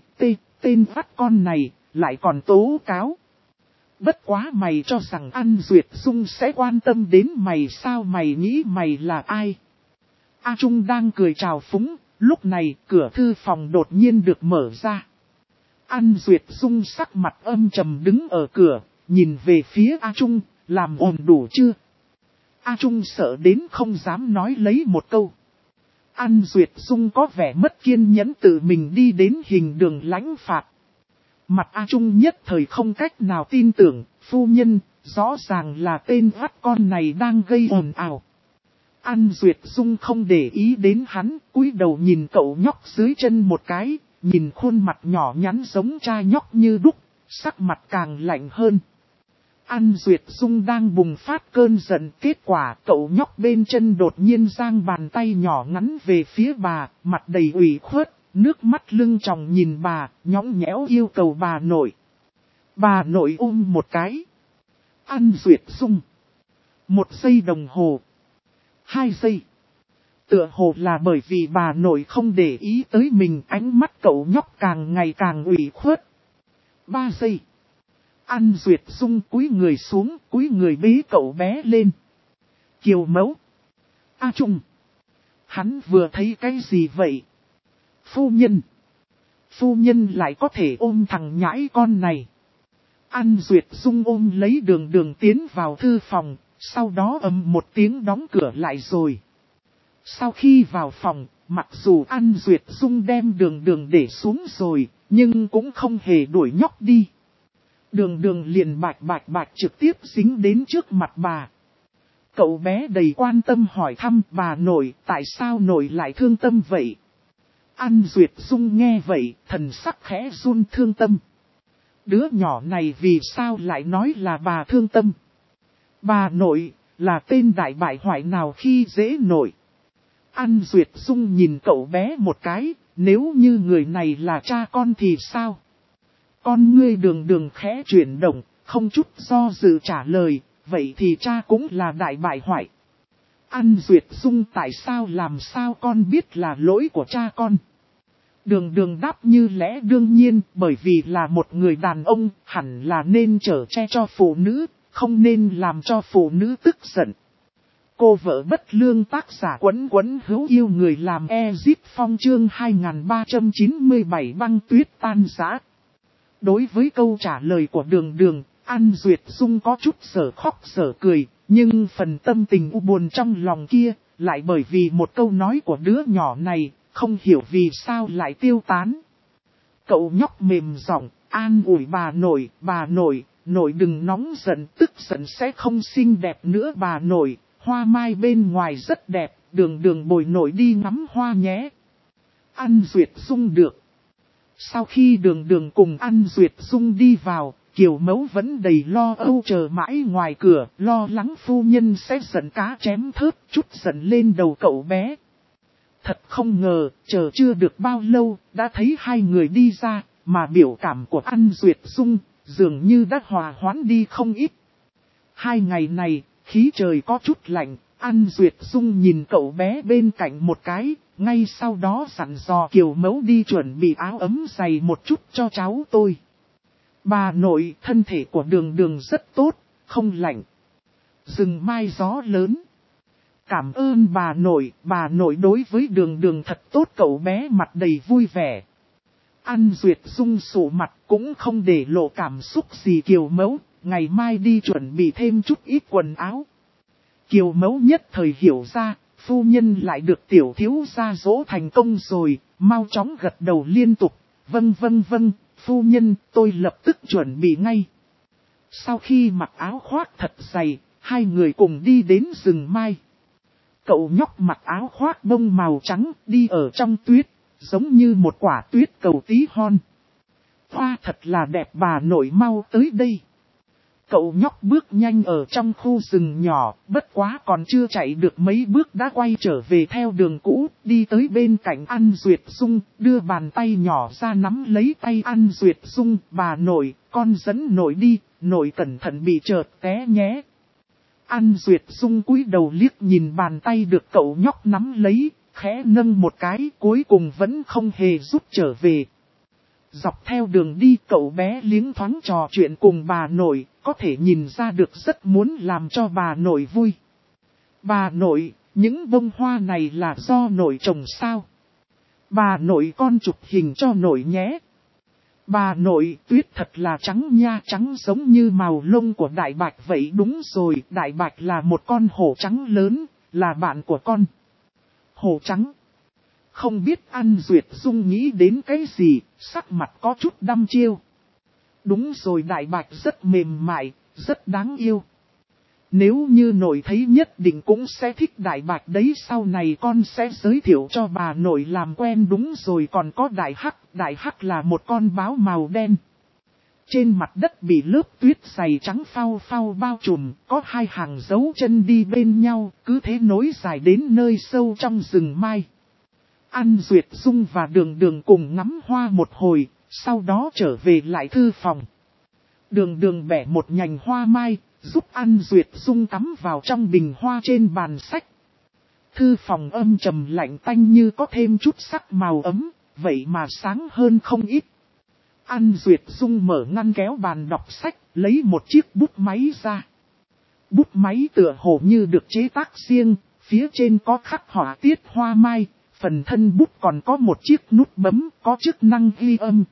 tên vắt con này, lại còn tố cáo. Bất quá mày cho rằng An Duyệt Dung sẽ quan tâm đến mày sao? Mày nghĩ mày là ai? A Trung đang cười trào phúng, lúc này cửa thư phòng đột nhiên được mở ra. An Duyệt Dung sắc mặt âm trầm đứng ở cửa, nhìn về phía A Trung, làm ổn đủ chưa? A Trung sợ đến không dám nói lấy một câu. An Duyệt Dung có vẻ mất kiên nhẫn tự mình đi đến hình đường lãnh phạt. Mặt A Trung nhất thời không cách nào tin tưởng, phu nhân, rõ ràng là tên vắt con này đang gây ồn ào. An Duyệt Dung không để ý đến hắn, cúi đầu nhìn cậu nhóc dưới chân một cái, nhìn khuôn mặt nhỏ nhắn giống trai nhóc như đúc, sắc mặt càng lạnh hơn. An Duyệt Dung đang bùng phát cơn giận, kết quả cậu nhóc bên chân đột nhiên giang bàn tay nhỏ ngắn về phía bà, mặt đầy ủy khuất, nước mắt lưng tròng nhìn bà, nhõng nhẽo yêu cầu bà nội. Bà nội ôm một cái. An Duyệt Dung. 1 giây đồng hồ. 2 giây. Tựa hồ là bởi vì bà nội không để ý tới mình, ánh mắt cậu nhóc càng ngày càng ủy khuất. 3 giây. An Duyệt Dung cúi người xuống, cúi người bế cậu bé lên. Kiều mẫu. A Trung. Hắn vừa thấy cái gì vậy? Phu nhân. Phu nhân lại có thể ôm thằng nhãi con này. An Duyệt Dung ôm lấy Đường Đường tiến vào thư phòng, sau đó ầm một tiếng đóng cửa lại rồi. Sau khi vào phòng, mặc dù An Duyệt Dung đem Đường Đường để xuống rồi, nhưng cũng không hề đuổi nhóc đi. Đường Đường liền bạch trực tiếp dính đến trước mặt bà. Cậu bé đầy quan tâm hỏi thăm, bà nội, tại sao nội lại thương tâm vậy? An Duyệt Dung nghe vậy, thần sắc khẽ run, thương tâm. Đứa nhỏ này vì sao lại nói là bà thương tâm? Bà nội, là tên đại bại hoại nào khi dễ nội? An Duyệt Dung nhìn cậu bé một cái, nếu như người này là cha con thì sao? Con ngươi Đường Đường khẽ chuyển động, không chút do dự trả lời, vậy thì cha cũng là đại bại hoại. An Duyệt Dung, tại sao làm sao con biết là lỗi của cha con? Đường Đường đáp như lẽ đương nhiên, bởi vì là một người đàn ông, hẳn là nên chở che cho phụ nữ, không nên làm cho phụ nữ tức giận. Cô vợ bất lương, tác giả Quấn hữu yêu người làm Ezip Phong, chương 2397 băng tuyết tan rã. Đối với câu trả lời của Đường Đường, An Duyệt Dung có chút sở khóc sở cười, nhưng phần tâm tình u buồn trong lòng kia, lại bởi vì một câu nói của đứa nhỏ này, không hiểu vì sao lại tiêu tán. Cậu nhóc mềm giọng, an ủi bà nội, nội đừng nóng giận, tức giận sẽ không xinh đẹp nữa bà nội, hoa mai bên ngoài rất đẹp, Đường Đường bồi nội đi ngắm hoa nhé. An Duyệt Dung được. Sau khi Đường Đường cùng An Duyệt Dung đi vào, Kiều mẫu vẫn đầy lo âu chờ mãi ngoài cửa, lo lắng phu nhân sẽ giận cá chém thớt, chút giận lên đầu cậu bé. Thật không ngờ, chờ chưa được bao lâu, đã thấy hai người đi ra, mà biểu cảm của An Duyệt Dung, dường như đã hòa hoãn đi không ít. 2 ngày này, khí trời có chút lạnh, An Duyệt Dung nhìn cậu bé bên cạnh một cái, ngay sau đó dặn dò Kiều Mẫu đi chuẩn bị áo ấm dày một chút cho cháu tôi. Bà nội, thân thể của Đường Đường rất tốt, không lạnh. Rừng mai gió lớn. Cảm ơn bà nội đối với Đường Đường thật tốt, cậu bé mặt đầy vui vẻ. An Duyệt Dung sụ mặt cũng không để lộ cảm xúc gì. Kiều Mẫu, ngày mai đi chuẩn bị thêm chút ít quần áo. Kiều Mẫu nhất thời hiểu ra, phu nhân lại được tiểu thiếu gia dỗ thành công rồi, mau chóng gật đầu liên tục. Vâng, phu nhân, tôi lập tức chuẩn bị ngay. Sau khi mặc áo khoác thật dày, hai người cùng đi đến rừng mai. Cậu nhóc mặc áo khoác bông màu trắng, đi ở trong tuyết, giống như một quả tuyết cầu tí hon. Hoa thật là đẹp, bà nội mau tới đây. Cậu nhóc bước nhanh ở trong khu rừng nhỏ, bất quá còn chưa chạy được mấy bước đã quay trở về theo đường cũ, đi tới bên cạnh An Duyệt Dung, đưa bàn tay nhỏ ra nắm lấy tay An Duyệt Dung. Bà nội, con dẫn nội đi, nội cẩn thận bị trượt té nhé. An Duyệt Dung cúi đầu liếc nhìn bàn tay được cậu nhóc nắm lấy, khẽ nâng một cái, cuối cùng vẫn không hề rút trở về. Dọc theo đường đi, cậu bé liếng thoáng trò chuyện cùng bà nội, có thể nhìn ra được rất muốn làm cho bà nội vui. Bà nội, những bông hoa này là do nội trồng sao? Bà nội, con chụp hình cho nội nhé. Bà nội, tuyết thật là trắng nha, trắng giống như màu lông của đại bạch vậy. Đúng rồi, đại bạch là một con hổ trắng lớn, là bạn của con. Hổ trắng. Không biết An Duyệt Dung nghĩ đến cái gì, sắc mặt có chút đăm chiêu. Đúng rồi, đại bạch rất mềm mại, rất đáng yêu. Nếu như nội thấy nhất định cũng sẽ thích đại bạch đấy, sau này con sẽ giới thiệu cho bà nội làm quen. Đúng rồi, còn có đại hắc là một con báo màu đen. Trên mặt đất bị lớp tuyết dày trắng phau phau bao trùm, có hai hàng dấu chân đi bên nhau, cứ thế nối dài đến nơi sâu trong rừng mai. An Duyệt Dung và Đường Đường cùng ngắm hoa một hồi, sau đó trở về lại thư phòng. Đường Đường bẻ một nhành hoa mai, giúp An Duyệt Dung cắm vào trong bình hoa trên bàn sách. Thư phòng âm trầm lạnh tanh như có thêm chút sắc màu ấm, vậy mà sáng hơn không ít. An Duyệt Dung mở ngăn kéo bàn đọc sách, lấy một chiếc bút máy ra. Bút máy tựa hồ như được chế tác riêng, phía trên có khắc họa tiết hoa mai, phần thân bút còn có một chiếc nút bấm có chức năng ghi âm.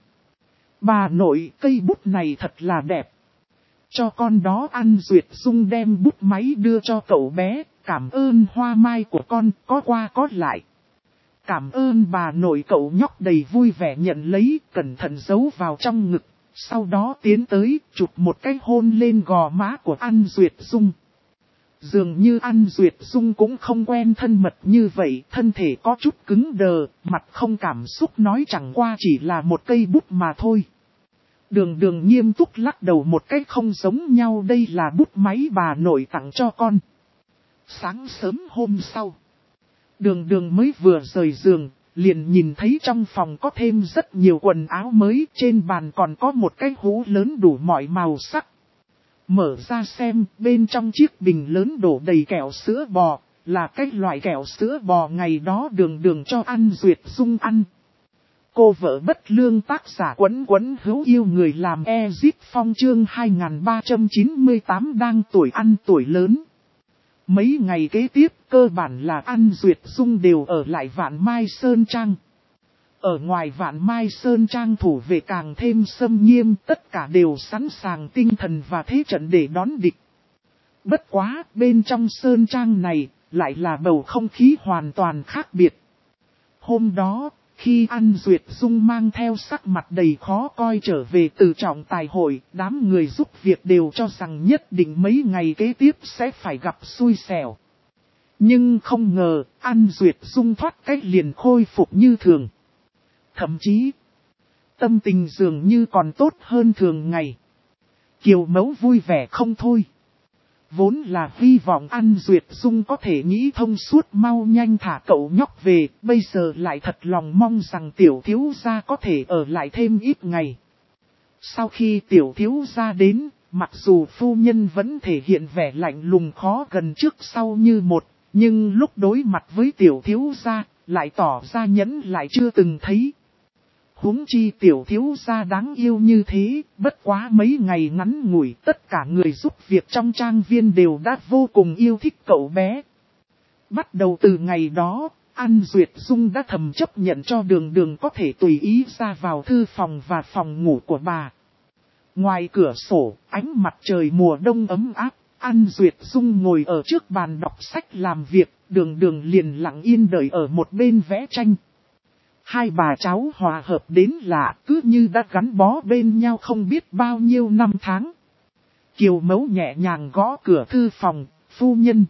Bà nội, cây bút này thật là đẹp. Cho con đó. An Duyệt Dung đem bút máy đưa cho cậu bé, cảm ơn hoa mai của con, có qua có lại. Cảm ơn bà nội, cậu nhóc đầy vui vẻ nhận lấy, cẩn thận giấu vào trong ngực, sau đó tiến tới, chụp một cái hôn lên gò má của An Duyệt Dung. Dường như An Duyệt Dung cũng không quen thân mật như vậy, thân thể có chút cứng đờ, mặt không cảm xúc nói chẳng qua chỉ là một cây bút mà thôi. Đường Đường nghiêm túc lắc đầu một cách không giống nhau, đây là bút máy bà nội tặng cho con. Sáng sớm hôm sau, Đường Đường mới vừa rời giường, liền nhìn thấy trong phòng có thêm rất nhiều quần áo mới, trên bàn còn có một cái hũ lớn đủ mọi màu sắc. Mở ra xem, bên trong chiếc bình lớn đổ đầy kẹo sữa bò, là cái loại kẹo sữa bò ngày đó Đường Đường cho An Duyệt Dung ăn. Cô vợ bất lương, tác giả Quấn Quấn hữu yêu, người làm Ezip Phong, chương 2398, đang tuổi ăn tuổi lớn. Mấy ngày kế tiếp, cơ bản là An Duyệt Dung đều ở lại Vạn Mai Sơn Trang. Ở ngoài Vạn Mai Sơn Trang thủ vệ càng thêm xâm nghiêm, tất cả đều sẵn sàng tinh thần và thế trận để đón địch. Bất quá, bên trong Sơn Trang này, lại là bầu không khí hoàn toàn khác biệt. Hôm đó, khi An Duyệt Dung mang theo sắc mặt đầy khó coi trở về từ trọng tài hội, đám người giúp việc đều cho rằng nhất định mấy ngày kế tiếp sẽ phải gặp xui xẻo. Nhưng không ngờ, An Duyệt Dung thoát cách liền khôi phục như thường. Thậm chí, tâm tình dường như còn tốt hơn thường ngày. Kiều Mẫu vui vẻ không thôi. Vốn là hy vọng An Duyệt Dung có thể nghĩ thông suốt mau nhanh thả cậu nhóc về, bây giờ lại thật lòng mong rằng tiểu thiếu gia có thể ở lại thêm ít ngày. Sau khi tiểu thiếu gia đến, mặc dù phu nhân vẫn thể hiện vẻ lạnh lùng khó gần trước sau như một, nhưng lúc đối mặt với tiểu thiếu gia, lại tỏ ra nhẫn lại chưa từng thấy. Huống chi tiểu thiếu gia đáng yêu như thế, bất quá mấy ngày ngắn ngủi tất cả người giúp việc trong trang viên đều đã vô cùng yêu thích cậu bé. Bắt đầu từ ngày đó, An Duyệt Dung đã thầm chấp nhận cho Đường Đường có thể tùy ý ra vào thư phòng và phòng ngủ của bà. Ngoài cửa sổ, ánh mặt trời mùa đông ấm áp, An Duyệt Dung ngồi ở trước bàn đọc sách làm việc, Đường Đường liền lặng yên đợi ở một bên vẽ tranh. Hai bà cháu hòa hợp đến lạ, cứ như đã gắn bó bên nhau không biết bao nhiêu năm tháng. Kiều Mẫu nhẹ nhàng gõ cửa thư phòng, phu nhân.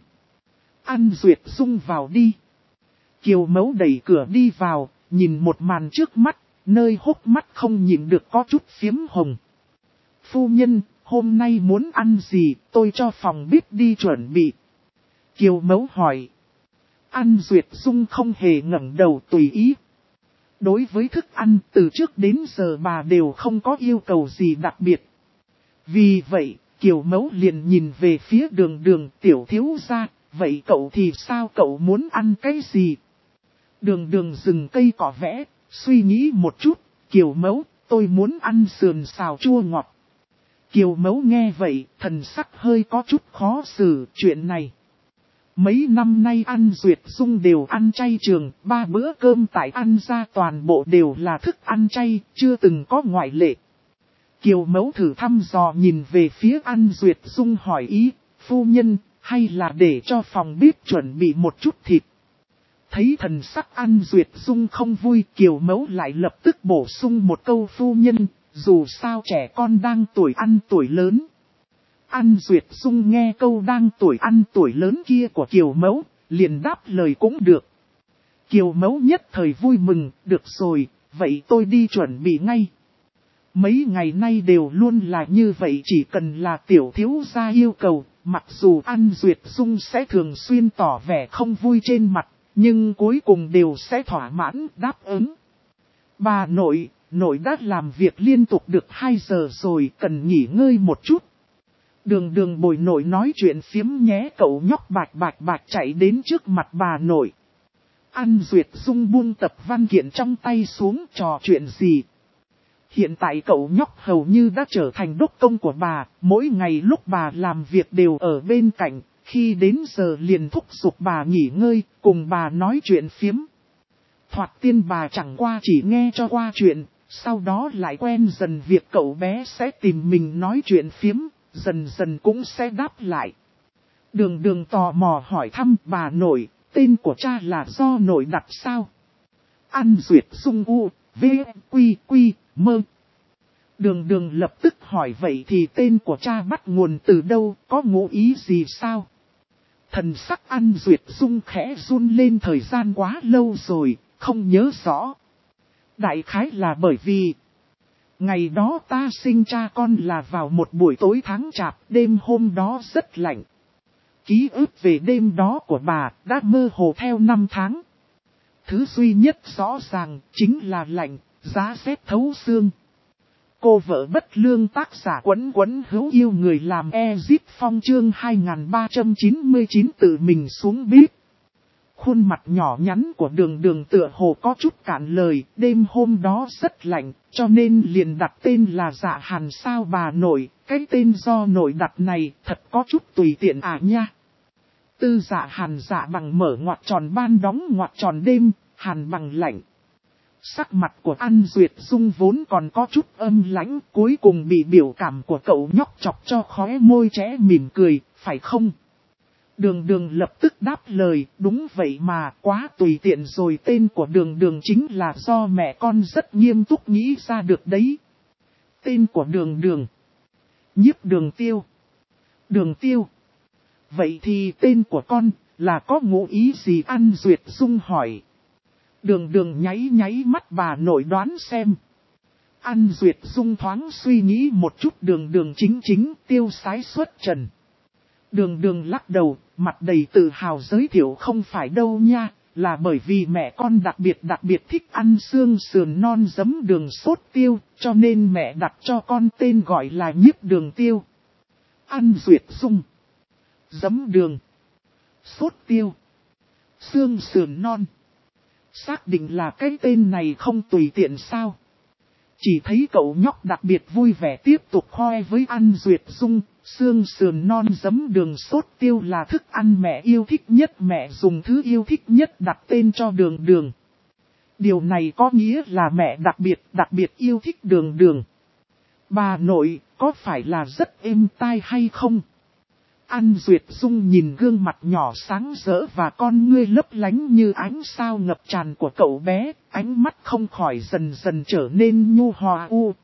An Duyệt Dung vào đi. Kiều Mẫu đẩy cửa đi vào, nhìn một màn trước mắt, nơi hốc mắt không nhìn được có chút phiếm hồng. Phu nhân, hôm nay muốn ăn gì, tôi cho phòng bếp đi chuẩn bị. Kiều Mẫu hỏi. An Duyệt Dung không hề ngẩng đầu tùy ý. Đối với thức ăn từ trước đến giờ bà đều không có yêu cầu gì đặc biệt. Vì vậy, Kiều Mẫu liền nhìn về phía Đường Đường tiểu thiếu gia, vậy cậu thì sao, cậu muốn ăn cái gì? Đường Đường dừng cây cỏ vẽ, suy nghĩ một chút, Kiều Mẫu, tôi muốn ăn sườn xào chua ngọt. Kiều Mẫu nghe vậy, thần sắc hơi có chút khó xử chuyện này. Mấy năm nay An Duyệt Dung đều ăn chay trường, 3 bữa cơm tại An gia toàn bộ đều là thức ăn chay, chưa từng có ngoại lệ. Kiều Mẫu thử thăm dò nhìn về phía An Duyệt Dung hỏi ý, phu nhân, hay là để cho phòng bếp chuẩn bị một chút thịt. Thấy thần sắc An Duyệt Dung không vui, Kiều Mẫu lại lập tức bổ sung một câu, phu nhân, dù sao trẻ con đang tuổi ăn tuổi lớn. An Duyệt Dung nghe câu đang tuổi ăn tuổi lớn kia của Kiều Mẫu, liền đáp lời cũng được. Kiều Mẫu nhất thời vui mừng, được rồi, vậy tôi đi chuẩn bị ngay. Mấy ngày nay đều luôn là như vậy, chỉ cần là tiểu thiếu gia yêu cầu, mặc dù An Duyệt Dung sẽ thường xuyên tỏ vẻ không vui trên mặt, nhưng cuối cùng đều sẽ thỏa mãn đáp ứng. Bà nội đã làm việc liên tục được 2 giờ rồi, cần nghỉ ngơi một chút. Đường Đường bồi nội nói chuyện phiếm nhé, cậu nhóc bạch chạy đến trước mặt bà nội. An Duyệt Dung buông tập văn kiện trong tay xuống, trò chuyện gì. Hiện tại cậu nhóc hầu như đã trở thành đốc công của bà, mỗi ngày lúc bà làm việc đều ở bên cạnh, khi đến giờ liền thúc giục bà nghỉ ngơi, cùng bà nói chuyện phiếm. Thoạt tiên bà chẳng qua chỉ nghe cho qua chuyện, sau đó lại quen dần việc cậu bé sẽ tìm mình nói chuyện phiếm, dần dần cũng sẽ đáp lại. Đường Đường tò mò hỏi thăm, bà nội, tên của cha là do nội đặt sao? An Duyệt Dung U, V, Quy, Mơ. Đường Đường lập tức hỏi, vậy thì tên của cha bắt nguồn từ đâu, có ngụ ý gì sao? Thần sắc An Duyệt Dung khẽ run lên, thời gian quá lâu rồi, không nhớ rõ. Đại khái là bởi vì ngày đó ta sinh cha con là vào một buổi tối tháng chạp, đêm hôm đó rất lạnh. Ký ức về đêm đó của bà đã mơ hồ theo năm tháng. Thứ duy nhất rõ ràng chính là lạnh, giá rét thấu xương. Cô vợ bất lương tác giả Quấn hữu yêu người làm Ezip Phong chương 2399 tự mình xuống bếp. Khuôn mặt nhỏ nhắn của Đường Đường tựa hồ có chút cạn lời, đêm hôm đó rất lạnh, cho nên liền đặt tên là Dạ Hàn sao bà nội, cái tên do nội đặt này thật có chút tùy tiện nha. Tư Dạ Hàn, dạ bằng mở ngoặc tròn ban đóng ngoặc tròn đêm, hàn bằng lạnh. Sắc mặt của An Duyệt Dung vốn còn có chút âm lãnh, cuối cùng bị biểu cảm của cậu nhóc chọc cho khóe môi trẻ mỉm cười, phải không? Đường Đường lập tức đáp lời, đúng vậy mà, quá tùy tiện rồi, tên của Đường Đường chính là do mẹ con rất nghiêm túc nghĩ ra được đấy. Tên của Đường Đường. Nhiếp Đường Tiêu. Đường Tiêu. Vậy thì tên của con là có ngụ ý gì? An Duyệt Dung hỏi. Đường Đường nháy mắt, bà nội đoán xem. An Duyệt Dung thoáng suy nghĩ một chút, Đường Đường chính Tiêu sái xuất trần. Đường Đường lắc đầu, mặt đầy tự hào giới thiệu không phải đâu nha, là bởi vì mẹ con đặc biệt thích ăn xương sườn non giấm đường sốt tiêu, cho nên mẹ đặt cho con tên gọi là Nhiếp Đường Tiêu. Ăn duyệt sung, giấm đường, sốt tiêu, xương sườn non. Xác định là cái tên này không tùy tiện sao. Chỉ thấy cậu nhóc đặc biệt vui vẻ tiếp tục khoe với ăn duyệt sung, xương sườn non giấm đường sốt tiêu là thức ăn mẹ yêu thích nhất, mẹ dùng thứ yêu thích nhất đặt tên cho Đường Đường. Điều này có nghĩa là mẹ đặc biệt yêu thích Đường Đường. Bà nội, có phải là rất êm tai hay không? Ăn duyệt sung nhìn gương mặt nhỏ sáng rỡ và con ngươi lấp lánh như ánh sao ngập tràn của cậu bé, ánh mắt không khỏi dần dần trở nên nhu hòa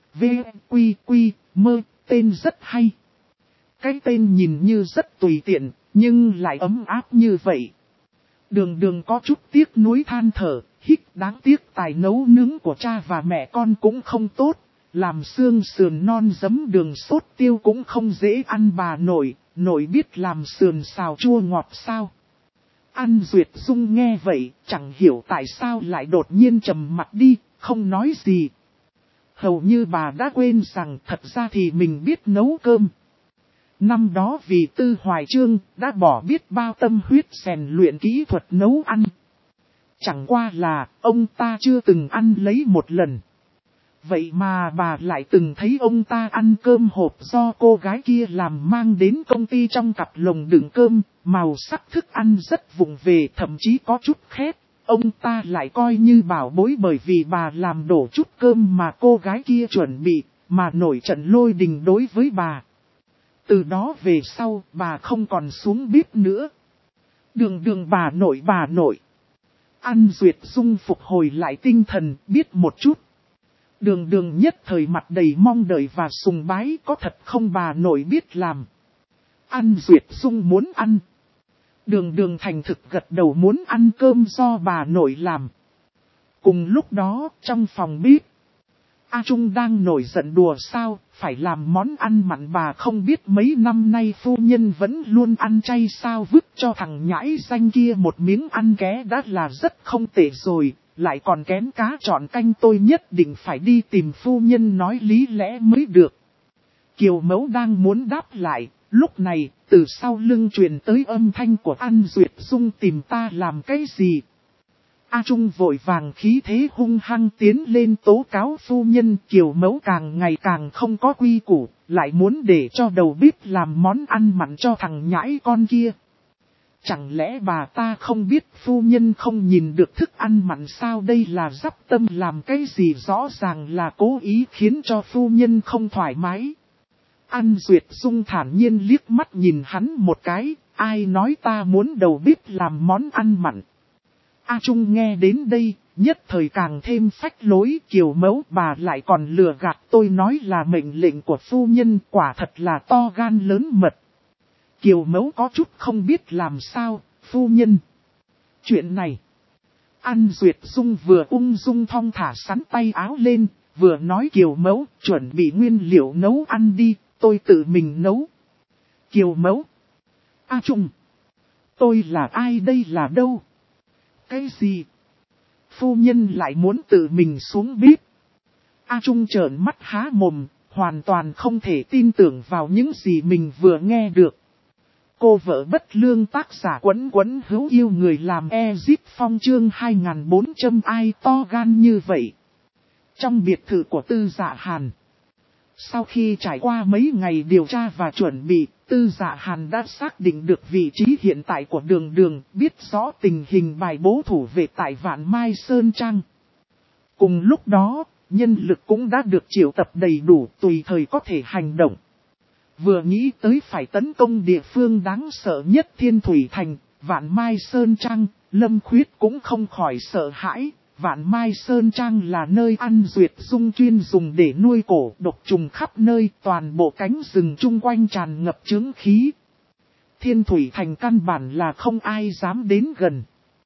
mơ, tên rất hay. Cái tên nhìn như rất tùy tiện, nhưng lại ấm áp như vậy. Đường Đường có chút tiếc nuối than thở, đáng tiếc tài nấu nướng của cha và mẹ con cũng không tốt, làm xương sườn non giấm đường sốt tiêu cũng không dễ ăn bà nội biết làm sườn xào chua ngọt sao. Ăn duyệt sung nghe vậy, chẳng hiểu tại sao lại đột nhiên trầm mặt đi, không nói gì. Hầu như bà đã quên rằng thật ra thì mình biết nấu cơm. Năm đó vì Tư Hoài Chương đã bỏ biết bao tâm huyết rèn luyện kỹ thuật nấu ăn. Chẳng qua là ông ta chưa từng ăn lấy một lần. Vậy mà bà lại từng thấy ông ta ăn cơm hộp do cô gái kia làm mang đến công ty trong cặp lồng đựng cơm, màu sắc thức ăn rất vụng về, thậm chí có chút khét. Ông ta lại coi như bảo bối bởi vì bà làm đổ chút cơm mà cô gái kia chuẩn bị, mà nổi trận lôi đình đối với bà. Từ đó về sau, bà không còn xuống bếp nữa. Đường bà nội. Ăn duyệt sung phục hồi lại tinh thần, biết một chút. Đường nhất thời mặt đầy mong đợi và sùng bái, có thật không bà nội biết làm. Ăn duyệt sung muốn ăn. Đường thành thực gật đầu muốn ăn cơm do bà nội làm. Cùng lúc đó, trong phòng bếp, A Trung đang nổi giận đùa sao, phải làm món ăn mặn, bà không biết mấy năm nay phu nhân vẫn luôn ăn chay sao, vứt cho thằng nhãi danh kia một miếng ăn ké đã là rất không tệ rồi, lại còn kén cá chọn canh, tôi nhất định phải đi tìm phu nhân nói lý lẽ mới được. Kiều Mẫu đang muốn đáp lại, lúc này, từ sau lưng truyền tới âm thanh của An Duyệt Dung, tìm ta làm cái gì? A Trung vội vàng khí thế hung hăng tiến lên tố cáo phu nhân. Kiều Mẫu càng ngày càng không có quy củ, lại muốn để cho đầu bếp làm món ăn mặn cho thằng nhãi con kia. Chẳng lẽ bà ta không biết phu nhân không nhìn được thức ăn mặn sao? Đây là dắp tâm làm cái gì, rõ ràng là cố ý khiến cho phu nhân không thoải mái. An Duyệt Dung thản nhiên liếc mắt nhìn hắn một cái, ai nói ta muốn đầu bếp làm món ăn mặn. A Trung nghe đến đây, nhất thời càng thêm phách lối. Kiều Mẫu, bà lại còn lừa gạt tôi nói là mệnh lệnh của phu nhân, quả thật là to gan lớn mật. Kiều Mẫu có chút không biết làm sao, phu nhân. Chuyện này, An Duyệt Dung vừa ung dung thong thả sắn tay áo lên, vừa nói Kiều Mẫu chuẩn bị nguyên liệu nấu ăn đi, tôi tự mình nấu. Kiều Mẫu, A Trung, tôi là ai đây là đâu? Cái gì? Phu nhân lại muốn tự mình xuống bếp. A Trung trợn mắt há mồm, hoàn toàn không thể tin tưởng vào những gì mình vừa nghe được. Cô vợ bất lương tác giả Quấn hữu yêu người làm Ezip Phong chương 2400 ai to gan như vậy. Trong biệt thự của Tư Dạ Hàn. Sau khi trải qua mấy ngày điều tra và chuẩn bị, Tư Dạ Hàn đã xác định được vị trí hiện tại của Đường, biết rõ tình hình bài bố thủ vệ tại Vạn Mai Sơn Trang. Cùng lúc đó, nhân lực cũng đã được triệu tập đầy đủ, tùy thời có thể hành động. Vừa nghĩ tới phải tấn công địa phương đáng sợ nhất Thiên Thủy Thành, Vạn Mai Sơn Trang, Lâm Khuyết cũng không khỏi sợ hãi. Vạn Mai Sơn Trang là nơi An Duyệt Dung chuyên dùng để nuôi cổ độc trùng khắp nơi, toàn bộ cánh rừng chung quanh tràn ngập chướng khí. Thiên Thủy Thành căn bản là không ai dám đến gần.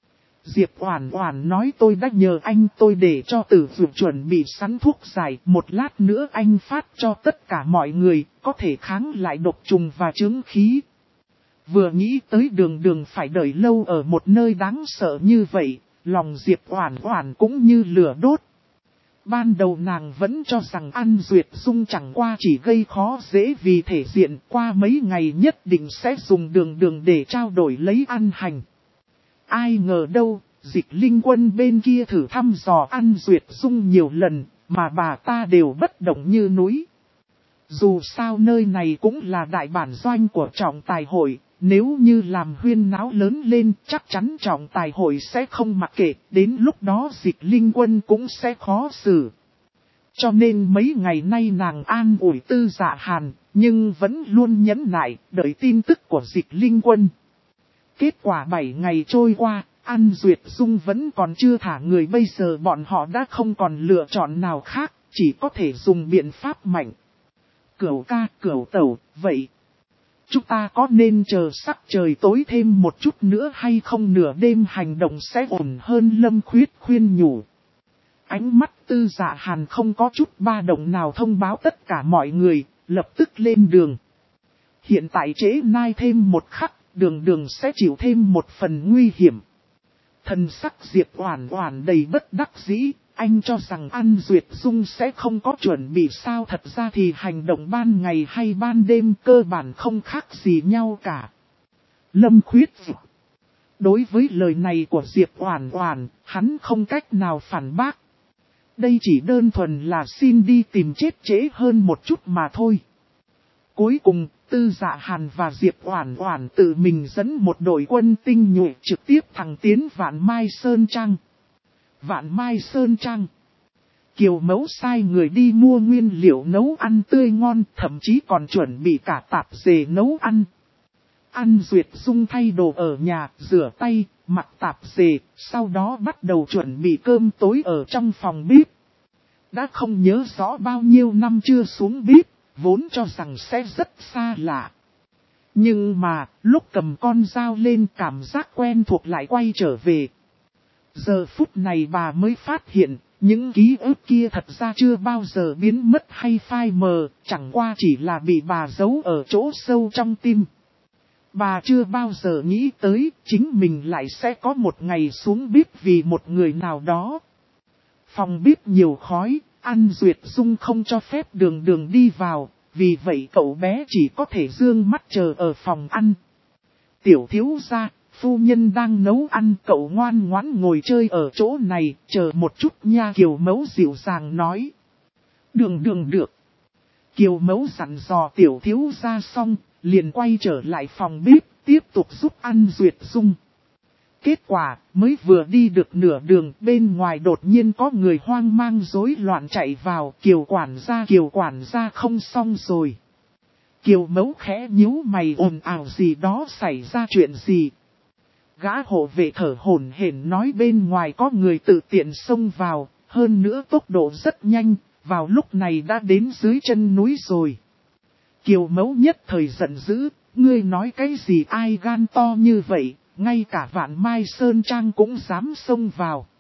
Diệp Oản Oản nói tôi đã nhờ anh tôi để cho Tử Dược chuẩn bị sẵn thuốc giải, một lát nữa anh phát cho tất cả mọi người, có thể kháng lại độc trùng và chướng khí. Vừa nghĩ tới đường đường phải đợi lâu ở một nơi đáng sợ như vậy, lòng Diệp Oản Oản cũng như lửa đốt. Ban đầu nàng vẫn cho rằng An Duyệt Dung chẳng qua chỉ gây khó dễ vì thể diện, qua mấy ngày nhất định sẽ dùng đường đường để trao đổi lấy ăn hành. Ai ngờ đâu, Dịch Linh Quân bên kia thử thăm dò An Duyệt Dung nhiều lần, mà bà ta đều bất động như núi. Dù sao nơi này cũng là đại bản doanh của trọng tài hội, nếu như làm huyên náo lớn lên chắc chắn trọng tài hội sẽ không mặc kệ, đến lúc đó Dịch Linh Quân cũng sẽ khó xử. Cho nên mấy ngày nay nàng an ủi Tư Dạ Hàn, nhưng vẫn luôn nhẫn nại, đợi tin tức của Dịch Linh Quân. Kết quả 7 ngày trôi qua, An Duyệt Dung vẫn còn chưa thả người, bây giờ bọn họ đã không còn lựa chọn nào khác, chỉ có thể dùng biện pháp mạnh. Cửu ca, cửu tẩu, vậy chúng ta có nên chờ sắc trời tối thêm một chút nữa hay không, nửa đêm hành động sẽ ổn hơn, Lâm Khuyết khuyên nhủ. Ánh mắt Tư Dạ Hàn không có chút ba động nào thông báo tất cả mọi người, lập tức lên đường. Hiện tại trễ nai thêm một khắc, đường đường sẽ chịu thêm một phần nguy hiểm. Thần sắc Diệp Oản Oản đầy bất đắc dĩ, anh cho rằng An Duyệt Dung sẽ không có chuẩn bị sao, thật ra thì hành động ban ngày hay ban đêm cơ bản không khác gì nhau cả. Lâm Khuyết đối với lời này của Diệp Oản Oản, hắn không cách nào phản bác. Đây chỉ đơn thuần là xin đi tìm chết trễ hơn một chút mà thôi. Cuối cùng, Tư Dạ Hàn và Diệp Oản Oản tự mình dẫn một đội quân tinh nhuệ trực tiếp thẳng tiến Vạn Mai Sơn Trang. Vạn Mai Sơn Trang. Kiều Mẫu sai người đi mua nguyên liệu nấu ăn tươi ngon, thậm chí còn chuẩn bị cả tạp dề nấu ăn. An Duyệt Dung thay đồ ở nhà, rửa tay, mặc tạp dề, sau đó bắt đầu chuẩn bị cơm tối ở trong phòng bếp. Đã không nhớ rõ bao nhiêu năm chưa xuống bếp, vốn cho rằng sẽ rất xa lạ. Nhưng mà, lúc cầm con dao lên cảm giác quen thuộc lại quay trở về. Giờ phút này bà mới phát hiện, những ký ức kia thật ra chưa bao giờ biến mất hay phai mờ, chẳng qua chỉ là bị bà giấu ở chỗ sâu trong tim. Bà chưa bao giờ nghĩ tới chính mình lại sẽ có một ngày xuống bếp vì một người nào đó. Phòng bếp nhiều khói, An Duyệt Dung không cho phép đường đường đi vào, vì vậy cậu bé chỉ có thể dương mắt chờ ở phòng ăn. Tiểu thiếu gia, phu nhân đang nấu ăn, cậu ngoan ngoãn ngồi chơi ở chỗ này, chờ một chút nha, Kiều Mẫu dịu dàng nói. Đường đường được. Kiều Mẫu dặn dò tiểu thiếu gia xong, liền quay trở lại phòng bếp, tiếp tục giúp An Duyệt Dung. Kết quả, mới vừa đi được nửa đường, bên ngoài đột nhiên có người hoang mang rối loạn chạy vào, Kiều quản gia không xong rồi. Kiều Mẫu khẽ nhíu mày, ồn ào gì đó, xảy ra chuyện gì? Gã hộ vệ thở hổn hển nói bên ngoài có người tự tiện xông vào, hơn nữa tốc độ rất nhanh, vào lúc này đã đến dưới chân núi rồi. Kiều Mẫu nhất thời giận dữ, ngươi nói cái gì, ai gan to như vậy, ngay cả Vạn Mai Sơn Trang cũng dám xông vào.